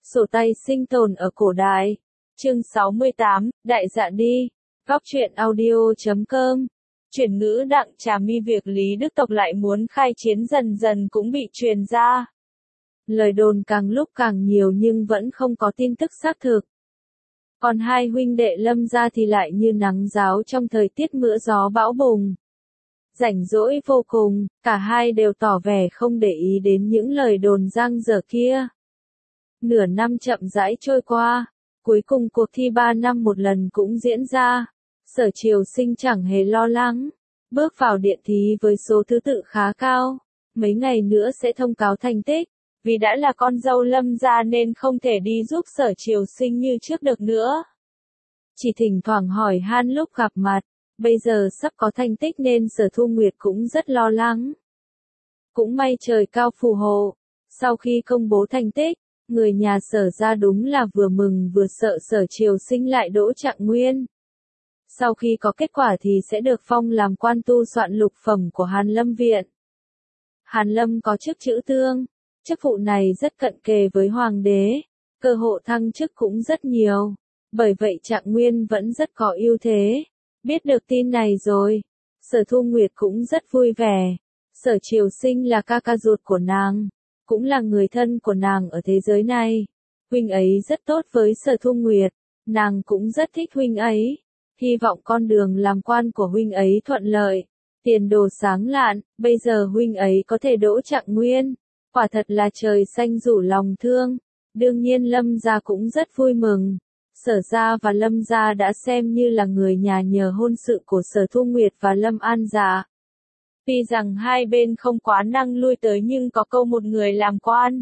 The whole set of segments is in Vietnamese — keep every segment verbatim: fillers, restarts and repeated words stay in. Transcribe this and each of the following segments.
Sổ tay sinh tồn ở cổ đại. Chương sáu mươi tám, Đại dạ đi. Góc truyện audio chấm com. Chuyển ngữ Đặng Trà My việc Lý Đức Tộc lại muốn khai chiến dần dần cũng bị truyền ra. Lời đồn càng lúc càng nhiều nhưng vẫn không có tin tức xác thực. Còn hai huynh đệ Lâm gia thì lại như nắng ráo trong thời tiết mưa gió bão bùng. Rảnh rỗi vô cùng, cả hai đều tỏ vẻ không để ý đến những lời đồn giang dở kia. Nửa năm chậm rãi trôi qua, cuối cùng cuộc thi ba năm một lần cũng diễn ra. Sở Triều Sinh chẳng hề lo lắng, bước vào điện thí với số thứ tự khá cao, mấy ngày nữa sẽ thông cáo thành tích, vì đã là con dâu Lâm gia nên không thể đi giúp Sở Triều Sinh như trước được nữa. Chỉ thỉnh thoảng hỏi han lúc gặp mặt, bây giờ sắp có thành tích nên Sở Thu Nguyệt cũng rất lo lắng. Cũng may trời cao phù hộ, sau khi công bố thành tích, người nhà Sở gia đúng là vừa mừng vừa sợ Sở Triều Sinh lại đỗ trạng nguyên. Sau khi có kết quả thì sẽ được phong làm quan tu soạn lục phẩm của Hàn Lâm Viện. Hàn Lâm có chức chữ tương, chức vụ này rất cận kề với hoàng đế, cơ hội thăng chức cũng rất nhiều, bởi vậy trạng nguyên vẫn rất có ưu thế. Biết được tin này rồi, Sở Thu Nguyệt cũng rất vui vẻ. Sở Triều Sinh là ca ca ruột của nàng, cũng là người thân của nàng ở thế giới này. Huynh ấy rất tốt với Sở Thu Nguyệt, nàng cũng rất thích huynh ấy. Hy vọng con đường làm quan của huynh ấy thuận lợi, tiền đồ sáng lạn, bây giờ huynh ấy có thể đỗ trạng nguyên. Quả thật là trời xanh rủ lòng thương. Đương nhiên Lâm gia cũng rất vui mừng. Sở gia và Lâm gia đã xem như là người nhà nhờ hôn sự của Sở Thu Nguyệt và Lâm An Dạ. Tuy rằng hai bên không quá năng lui tới nhưng có câu một người làm quan.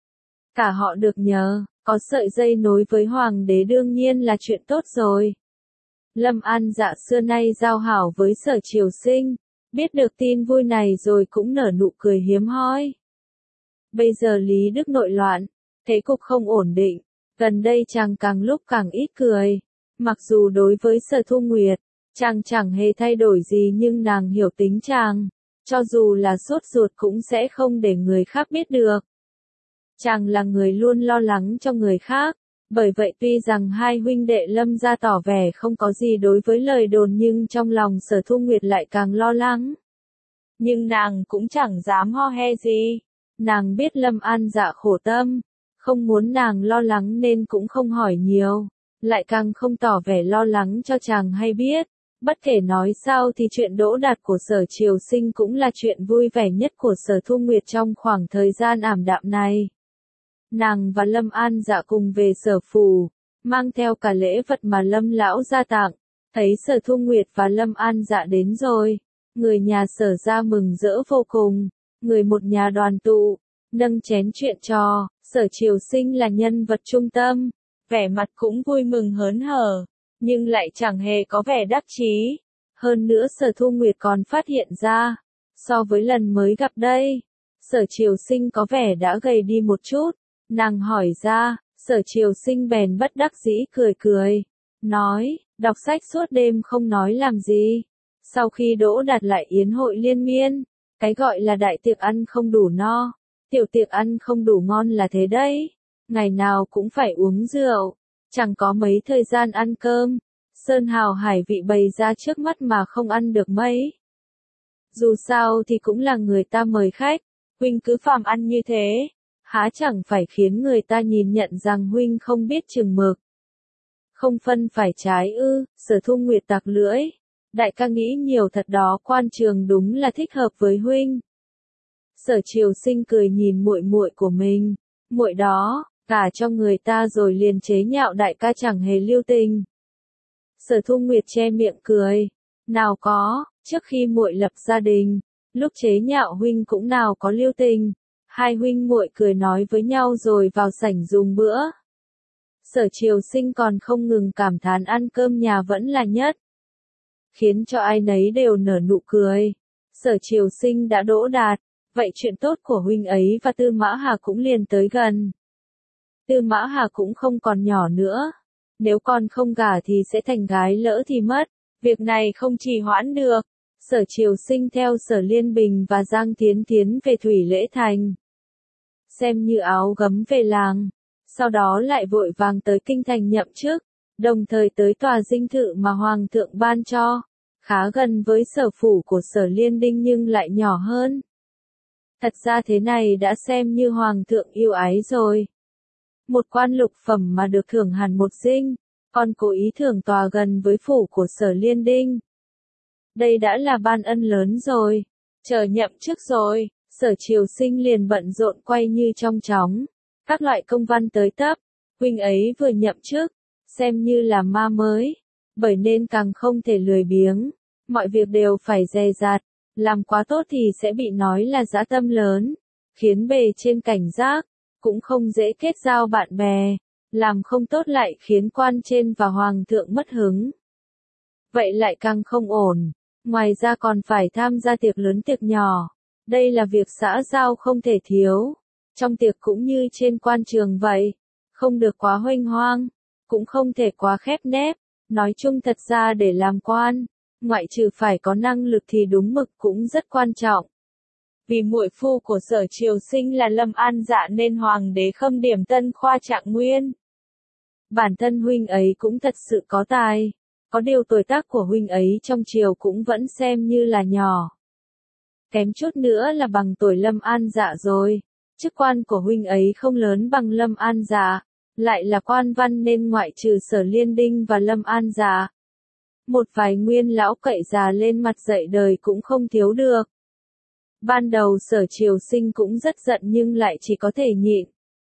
Cả họ được nhờ, có sợi dây nối với hoàng đế đương nhiên là chuyện tốt rồi. Lâm An Dạ xưa nay giao hảo với Sở Triều Sinh, biết được tin vui này rồi cũng nở nụ cười hiếm hoi. Bây giờ Lý Đức nội loạn, thế cục không ổn định, gần đây chàng càng lúc càng ít cười. Mặc dù đối với Sở Thu Nguyệt, chàng chẳng hề thay đổi gì nhưng nàng hiểu tính chàng, cho dù là sốt ruột cũng sẽ không để người khác biết được. Chàng là người luôn lo lắng cho người khác. Bởi vậy tuy rằng hai huynh đệ Lâm gia tỏ vẻ không có gì đối với lời đồn nhưng trong lòng Sở Thu Nguyệt lại càng lo lắng. Nhưng nàng cũng chẳng dám ho he gì. Nàng biết Lâm An Dạ khổ tâm, không muốn nàng lo lắng nên cũng không hỏi nhiều, lại càng không tỏ vẻ lo lắng cho chàng hay biết. Bất kể nói sao thì chuyện đỗ đạt của Sở Triều Sinh cũng là chuyện vui vẻ nhất của Sở Thu Nguyệt trong khoảng thời gian ảm đạm này. Nàng và Lâm An Dạ cùng về Sở phủ, mang theo cả lễ vật mà Lâm lão gia tặng. Thấy Sở Thu Nguyệt và Lâm An Dạ đến rồi, người nhà Sở gia mừng rỡ vô cùng, người một nhà đoàn tụ, nâng chén chuyện trò. Sở Triều Sinh là nhân vật trung tâm, vẻ mặt cũng vui mừng hớn hở, nhưng lại chẳng hề có vẻ đắc chí. Hơn nữa Sở Thu Nguyệt còn phát hiện ra, so với lần mới gặp đây, Sở Triều Sinh có vẻ đã gầy đi một chút. Nàng hỏi ra, Sở Triều Sinh bèn bất đắc dĩ cười cười, nói, đọc sách suốt đêm không nói làm gì. Sau khi đỗ đạt lại yến hội liên miên, cái gọi là đại tiệc ăn không đủ no, tiểu tiệc ăn không đủ ngon là thế đấy. Ngày nào cũng phải uống rượu, chẳng có mấy thời gian ăn cơm. Sơn hào hải vị bày ra trước mắt mà không ăn được mấy. Dù sao thì cũng là người ta mời khách, huynh cứ phàm ăn như thế, há chẳng phải khiến người ta nhìn nhận rằng huynh không biết chừng mực. Không phân phải trái ư? Sở Thu Nguyệt tặc lưỡi. Đại ca nghĩ nhiều thật đó, quan trường đúng là thích hợp với huynh. Sở Triều Sinh cười nhìn muội muội của mình, muội đó, cả cho người ta rồi liền chế nhạo đại ca chẳng hề lưu tình. Sở Thu Nguyệt che miệng cười, nào có, trước khi muội lập gia đình, lúc chế nhạo huynh cũng nào có lưu tình. Hai huynh muội cười nói với nhau rồi vào sảnh dùng bữa. Sở Triều Sinh còn không ngừng cảm thán ăn cơm nhà vẫn là nhất, khiến cho ai nấy đều nở nụ cười. Sở Triều Sinh đã đỗ đạt, vậy chuyện tốt của huynh ấy và Tư Mã Hà cũng liền tới gần. Tư Mã Hà cũng không còn nhỏ nữa, nếu còn không gả thì sẽ thành gái lỡ thì mất, việc này không trì hoãn được. Sở Triều Sinh theo Sở Liên Bình và Giang Thiến Thiến về Thủy Lễ Thành, xem như áo gấm về làng. sau đó lại vội vàng tới kinh thành nhậm chức, đồng thời tới tòa dinh thự mà Hoàng thượng ban cho, khá gần với sở phủ của Sở Liên Đinh nhưng lại nhỏ hơn. Thật ra thế này đã xem như Hoàng thượng yêu ái rồi. Một quan lục phẩm mà được thưởng hẳn một dinh, còn cố ý thưởng tòa gần với phủ của Sở Liên Đinh. Đây đã là ban ân lớn rồi. Chờ nhậm chức rồi, Sở Triều Sinh liền bận rộn quay như trong chóng. Các loại công văn tới tấp, huynh ấy vừa nhậm chức, xem như là ma mới, bởi nên càng không thể lười biếng. Mọi việc đều phải dè dặt, làm quá tốt thì sẽ bị nói là dã tâm lớn, khiến bề trên cảnh giác, cũng không dễ kết giao bạn bè, làm không tốt lại khiến quan trên và hoàng thượng mất hứng. Vậy lại càng không ổn, ngoài ra còn phải tham gia tiệc lớn tiệc nhỏ, đây là việc xã giao không thể thiếu, trong tiệc cũng như trên quan trường vậy, không được quá huênh hoang, cũng không thể quá khép nép, nói chung thật ra để làm quan, ngoại trừ phải có năng lực thì đúng mực cũng rất quan trọng. Vì muội phu của Sở Triều Sinh là Lâm An Dạ nên hoàng đế khâm điểm Tân Khoa Trạng Nguyên. Bản thân huynh ấy cũng thật sự có tài, có điều tuổi tác của huynh ấy trong triều cũng vẫn xem như là nhỏ. Kém chút nữa là bằng tuổi Lâm An Dạ rồi, chức quan của huynh ấy không lớn bằng Lâm An Dạ, lại là quan văn nên ngoại trừ Sở Liên Đinh và Lâm An Dạ, một vài nguyên lão cậy già lên mặt dạy đời cũng không thiếu được. Ban đầu Sở Triều Sinh cũng rất giận nhưng lại chỉ có thể nhịn.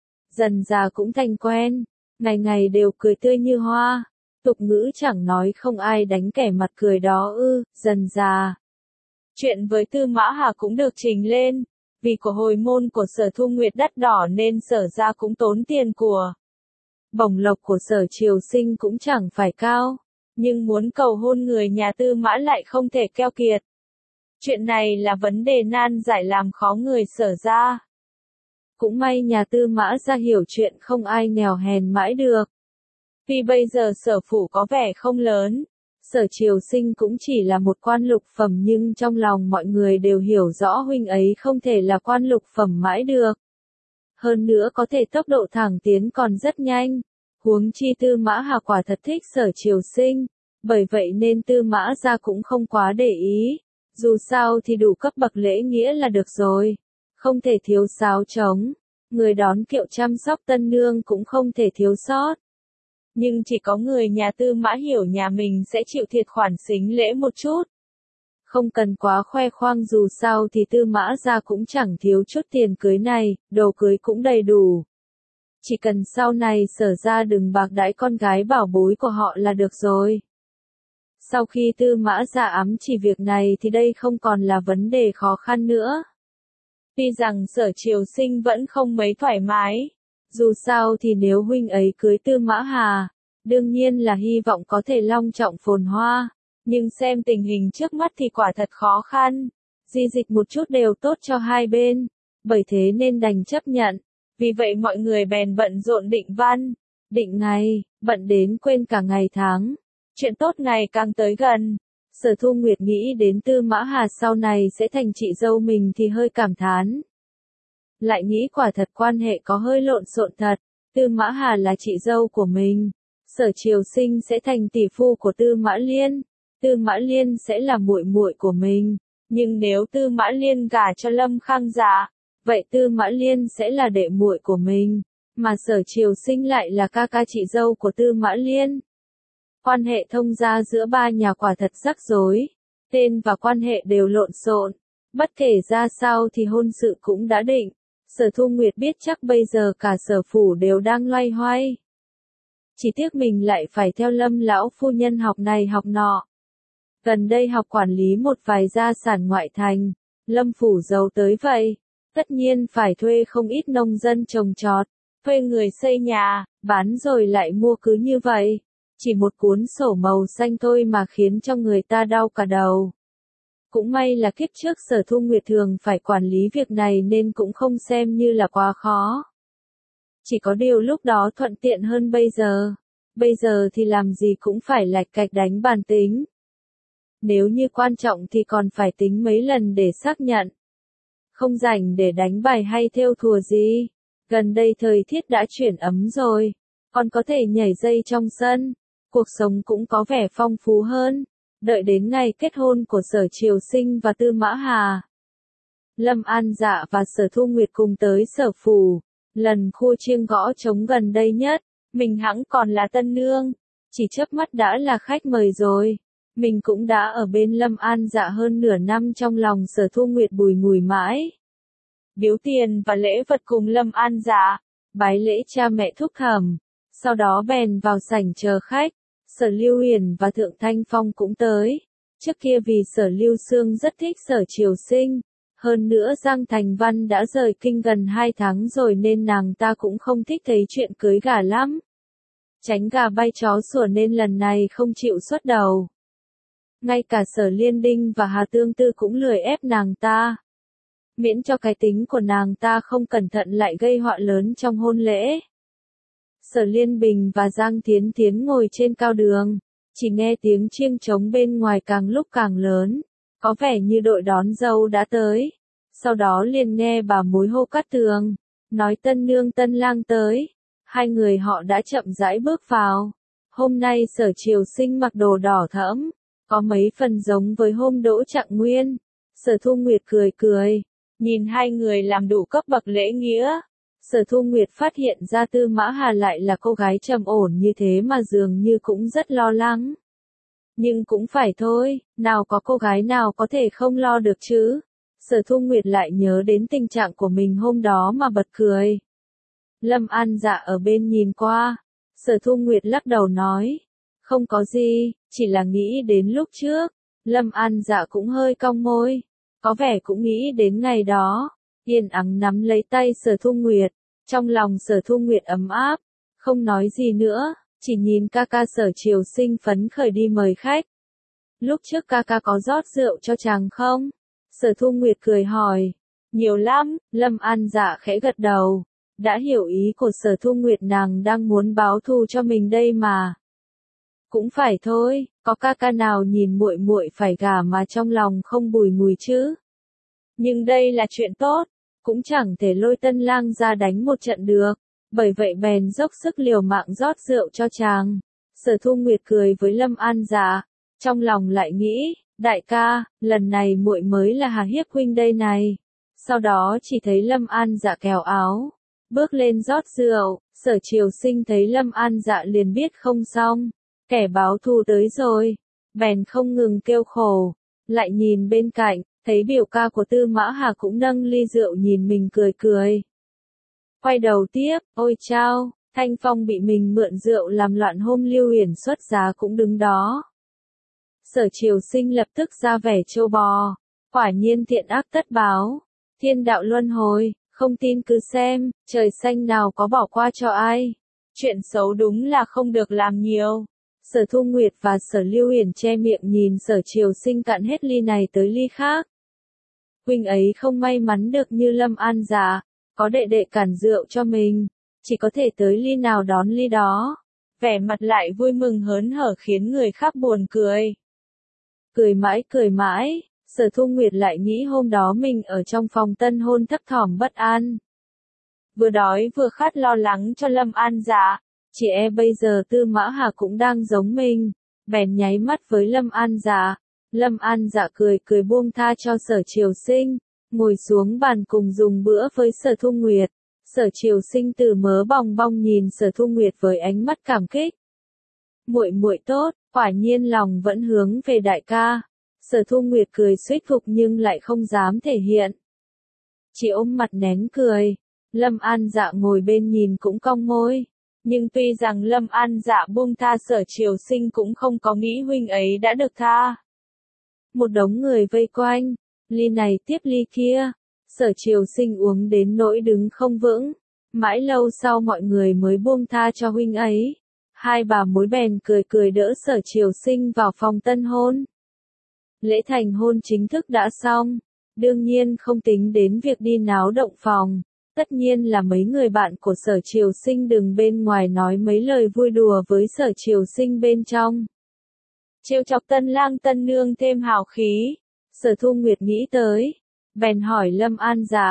Dần già cũng thành quen, ngày ngày đều cười tươi như hoa, tục ngữ chẳng nói không ai đánh kẻ mặt cười đó ư, dần già. Chuyện với Tư Mã Hà cũng được trình lên, vì của hồi môn của Sở Thu Nguyệt đắt đỏ nên Sở gia cũng tốn tiền của. Bổng lộc của Sở Triều Sinh cũng chẳng phải cao, nhưng muốn cầu hôn người nhà Tư Mã lại không thể keo kiệt. Chuyện này là vấn đề nan giải làm khó người Sở gia. Cũng may nhà Tư Mã gia hiểu chuyện không ai nghèo hèn mãi được. Vì bây giờ Sở phủ có vẻ không lớn, Sở Triều Sinh cũng chỉ là một quan lục phẩm nhưng trong lòng mọi người đều hiểu rõ huynh ấy không thể là quan lục phẩm mãi được. Hơn nữa có thể tốc độ thẳng tiến còn rất nhanh, huống chi Tư Mã Hà quả thật thích Sở Triều Sinh, bởi vậy nên Tư Mã gia cũng không quá để ý, dù sao thì đủ cấp bậc lễ nghĩa là được rồi, không thể thiếu sáo trống, người đón kiệu chăm sóc tân nương cũng không thể thiếu sót. Nhưng chỉ có người nhà Tư Mã hiểu nhà mình sẽ chịu thiệt khoản sính lễ một chút. Không cần quá khoe khoang dù sao thì Tư Mã gia cũng chẳng thiếu chút tiền cưới này, đồ cưới cũng đầy đủ. Chỉ cần sau này Sở gia đừng bạc đãi con gái bảo bối của họ là được rồi. Sau khi Tư Mã gia ám chỉ việc này thì đây không còn là vấn đề khó khăn nữa. Tuy rằng Sở Triều Sinh vẫn không mấy thoải mái. Dù sao thì nếu huynh ấy cưới Tư Mã Hà, đương nhiên là hy vọng có thể long trọng phồn hoa, nhưng xem tình hình trước mắt thì quả thật khó khăn, di dịch một chút đều tốt cho hai bên, bởi thế nên đành chấp nhận, vì vậy mọi người bèn bận rộn định văn, định ngày, bận đến quên cả ngày tháng, chuyện tốt ngày càng tới gần. Sở Thu Nguyệt nghĩ đến Tư Mã Hà sau này sẽ thành chị dâu mình thì hơi cảm thán. Lại nghĩ quả thật quan hệ có hơi lộn xộn thật, Tư Mã Hà là chị dâu của mình, Sở Triều Sinh sẽ thành tỷ phu của Tư Mã Liên, Tư Mã Liên sẽ là muội muội của mình, nhưng nếu Tư Mã Liên gả cho Lâm Khang Dạ, vậy Tư Mã Liên sẽ là đệ muội của mình, mà Sở Triều Sinh lại là ca ca chị dâu của Tư Mã Liên. Quan hệ thông gia giữa ba nhà quả thật rắc rối, tên và quan hệ đều lộn xộn, bất kể ra sao thì hôn sự cũng đã định. Sở Thu Nguyệt biết chắc bây giờ cả Sở phủ đều đang loay hoay. Chỉ tiếc mình lại phải theo Lâm lão phu nhân học này học nọ. Gần đây học quản lý một vài gia sản ngoại thành, Lâm phủ giàu tới vậy, tất nhiên phải thuê không ít nông dân trồng trọt, thuê người xây nhà, bán rồi lại mua cứ như vậy. Chỉ một cuốn sổ màu xanh thôi mà khiến cho người ta đau cả đầu. Cũng may là kiếp trước Sở Thu Nguyệt thường phải quản lý việc này nên cũng không xem như là quá khó. Chỉ có điều lúc đó thuận tiện hơn bây giờ. Bây giờ thì làm gì cũng phải lạch cạch đánh bàn tính. Nếu như quan trọng thì còn phải tính mấy lần để xác nhận. Không rảnh để đánh bài hay thêu thùa gì. Gần đây thời tiết đã chuyển ấm rồi, còn có thể nhảy dây trong sân, cuộc sống cũng có vẻ phong phú hơn. Đợi đến ngày kết hôn của Sở Triều Sinh và Tư Mã Hà, Lâm An Dạ và Sở Thu Nguyệt cùng tới Sở Phủ, lần khu chiêng gõ trống gần đây nhất, mình hẵng còn là tân nương, chỉ chớp mắt đã là khách mời rồi. Mình cũng đã ở bên Lâm An Dạ hơn nửa năm, trong lòng Sở Thu Nguyệt bùi ngùi mãi. Biếu tiền và lễ vật cùng Lâm An Dạ, bái lễ cha mẹ thúc thẩm, sau đó bèn vào sảnh chờ khách. Sở Lưu Huyền và Thượng Thanh Phong cũng tới. Trước kia vì Sở Lưu Xương rất thích Sở Triều Sinh, hơn nữa Giang Thành Văn đã rời kinh gần hai tháng rồi nên nàng ta cũng không thích thấy chuyện cưới gả lắm. Tránh gà bay chó sủa nên lần này không chịu xuất đầu. Ngay cả Sở Liên Đinh và Hà Tương Tư cũng lười ép nàng ta. Miễn cho cái tính của nàng ta không cẩn thận lại gây họa lớn trong hôn lễ. Sở Liên Bình và Giang Thiến Thiến ngồi trên cao đường, chỉ nghe tiếng chiêng trống bên ngoài càng lúc càng lớn, có vẻ như đội đón dâu đã tới. Sau đó liền nghe bà mối hô Cát Tường, nói tân nương tân lang tới. Hai người họ đã chậm rãi bước vào. Hôm nay Sở Triều Sinh mặc đồ đỏ thẫm, có mấy phần giống với hôm Đỗ Trạng Nguyên. Sở Thu Nguyệt cười cười, nhìn hai người làm đủ cấp bậc lễ nghĩa. Sở Thu Nguyệt phát hiện ra Tư Mã Hà lại là cô gái trầm ổn như thế mà dường như cũng rất lo lắng. Nhưng cũng phải thôi, nào có cô gái nào có thể không lo được chứ. Sở Thu Nguyệt lại nhớ đến tình trạng của mình hôm đó mà bật cười. Lâm An Dạ ở bên nhìn qua. Sở Thu Nguyệt lắc đầu nói, không có gì, chỉ là nghĩ đến lúc trước. Lâm An Dạ cũng hơi cong môi, có vẻ cũng nghĩ đến ngày đó. Yên ắng nắm lấy tay Sở Thu Nguyệt, trong lòng Sở Thu Nguyệt ấm áp, không nói gì nữa, chỉ nhìn ca ca Sở Triều Sinh phấn khởi đi mời khách. Lúc trước ca ca có rót rượu cho chàng không? Sở Thu Nguyệt cười hỏi. Nhiều lắm, Lâm An Dạ khẽ gật đầu, đã hiểu ý của Sở Thu Nguyệt, nàng đang muốn báo thù cho mình đây mà. Cũng phải thôi, có ca ca nào nhìn muội muội phải gả mà trong lòng không bùi ngùi chứ? Nhưng đây là chuyện tốt, cũng chẳng thể lôi tân lang ra đánh một trận được, bởi vậy bèn dốc sức liều mạng rót rượu cho chàng. Sở Thu Nguyệt cười với Lâm An Dạ, trong lòng lại nghĩ, đại ca, lần này muội mới là Hà Hiếp huynh đây này. Sau đó chỉ thấy Lâm An Dạ kéo áo, bước lên rót rượu. Sở Triều Sinh thấy Lâm An Dạ liền biết không xong, kẻ báo thù tới rồi, bèn không ngừng kêu khổ, lại nhìn bên cạnh, thấy biểu ca của Tư Mã Hà cũng nâng ly rượu nhìn mình cười cười. Quay đầu tiếp, ôi chao, Thanh Phong bị mình mượn rượu làm loạn, hôm Lưu Huyền xuất giá cũng đứng đó. Sở Triều Sinh lập tức ra vẻ trâu bò, quả nhiên thiện ác tất báo, thiên đạo luân hồi, không tin cứ xem, trời xanh nào có bỏ qua cho ai. Chuyện xấu đúng là không được làm nhiều. Sở Thu Nguyệt và Sở Lưu Huyền che miệng nhìn Sở Triều Sinh cạn hết ly này tới ly khác. Huynh ấy không may mắn được như Lâm An Dạ, có đệ đệ cản rượu cho mình, chỉ có thể tới ly nào đón ly đó. Vẻ mặt lại vui mừng hớn hở khiến người khác buồn cười. Cười mãi cười mãi, Sở Thu Nguyệt lại nghĩ hôm đó mình ở trong phòng tân hôn thấp thỏm bất an. Vừa đói vừa khát lo lắng cho Lâm An Dạ, chỉ e bây giờ Tư Mã Hà cũng đang giống mình, bèn nháy mắt với Lâm An Dạ. Lâm An Dạ cười cười buông tha cho Sở Triều Sinh, ngồi xuống bàn cùng dùng bữa với Sở Thu Nguyệt. Sở Triều Sinh từ mớ bong bong nhìn Sở Thu Nguyệt với ánh mắt cảm kích. Muội muội tốt, quả nhiên lòng vẫn hướng về đại ca. Sở Thu Nguyệt cười suýt phục nhưng lại không dám thể hiện, chỉ ôm mặt nén cười. Lâm An Dạ ngồi bên nhìn cũng cong môi, nhưng tuy rằng Lâm An Dạ buông tha Sở Triều Sinh cũng không có nghĩ huynh ấy đã được tha. Một đống người vây quanh, ly này tiếp ly kia, Sở Triều Sinh uống đến nỗi đứng không vững, mãi lâu sau mọi người mới buông tha cho huynh ấy. Hai bà mối bèn cười cười đỡ Sở Triều Sinh vào phòng tân hôn. Lễ thành hôn chính thức đã xong, đương nhiên không tính đến việc đi náo động phòng, tất nhiên là mấy người bạn của Sở Triều Sinh đừng bên ngoài nói mấy lời vui đùa với Sở Triều Sinh bên trong. Trêu chọc tân lang tân nương thêm hào khí, Sở Thu Nguyệt nghĩ tới, bèn hỏi Lâm An Dạ,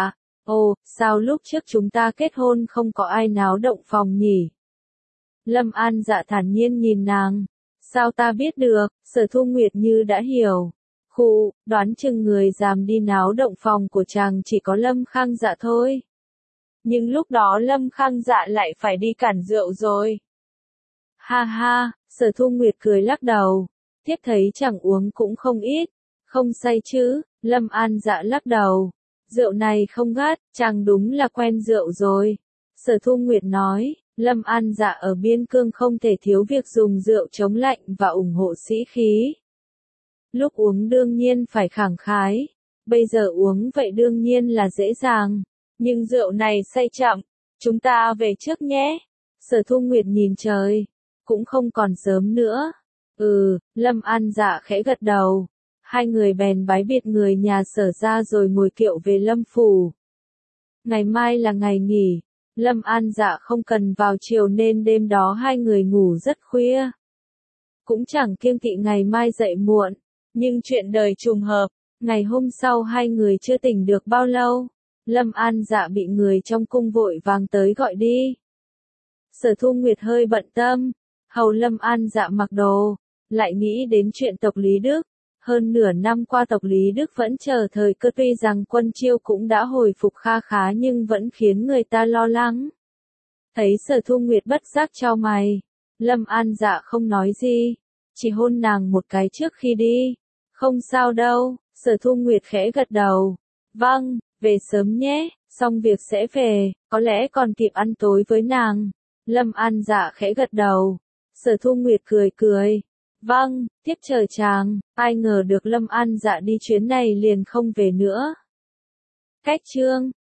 Ồ, sao lúc trước chúng ta kết hôn không có ai náo động phòng nhỉ? Lâm An Dạ thản nhiên nhìn nàng. Sao ta biết được, Sở Thu Nguyệt như đã hiểu. Khụ, đoán chừng người dám đi náo động phòng của chàng chỉ có Lâm Khang Dạ thôi. Nhưng lúc đó Lâm Khang Dạ lại phải đi cản rượu rồi. Ha ha, Sở Thu Nguyệt cười lắc đầu. Tiếp thấy chàng uống cũng không ít. Không say chứ, Lâm An Dạ lắc đầu. Rượu này không gắt, chàng đúng là quen rượu rồi. Sở Thu Nguyệt nói, Lâm An Dạ ở biên cương không thể thiếu việc dùng rượu chống lạnh và ủng hộ sĩ khí. Lúc uống đương nhiên phải khẳng khái. Bây giờ uống vậy đương nhiên là dễ dàng. Nhưng rượu này say chậm. Chúng ta về trước nhé. Sở Thu Nguyệt nhìn trời. Cũng không còn sớm nữa. Ừ, Lâm An Dạ khẽ gật đầu. Hai người bèn bái biệt người nhà Sở ra rồi ngồi kiệu về Lâm phủ. Ngày mai là ngày nghỉ. Lâm An Dạ không cần vào chiều nên đêm đó hai người ngủ rất khuya. Cũng chẳng kiêng kỵ ngày mai dậy muộn. Nhưng chuyện đời trùng hợp. Ngày hôm sau hai người chưa tỉnh được bao lâu. Lâm An Dạ bị người trong cung vội vàng tới gọi đi. Sở Thu Nguyệt hơi bận tâm. Hầu Lâm An Dạ mặc đồ. Lại nghĩ đến chuyện tộc Lý Đức. Hơn nửa năm qua tộc Lý Đức vẫn chờ thời cơ, tuy rằng quân Chiêu cũng đã hồi phục kha khá nhưng vẫn khiến người ta lo lắng. Thấy Sở Thu Nguyệt bất giác chau mày. Lâm An Dạ không nói gì. Chỉ hôn nàng một cái trước khi đi. Không sao đâu, Sở Thu Nguyệt khẽ gật đầu. Vâng, về sớm nhé, xong việc sẽ về, có lẽ còn kịp ăn tối với nàng. Lâm An Dạ khẽ gật đầu. Sở Thu Nguyệt cười cười. Vâng, tiếp chờ chàng, ai ngờ được Lâm An Dạ đi chuyến này liền không về nữa. Cách chương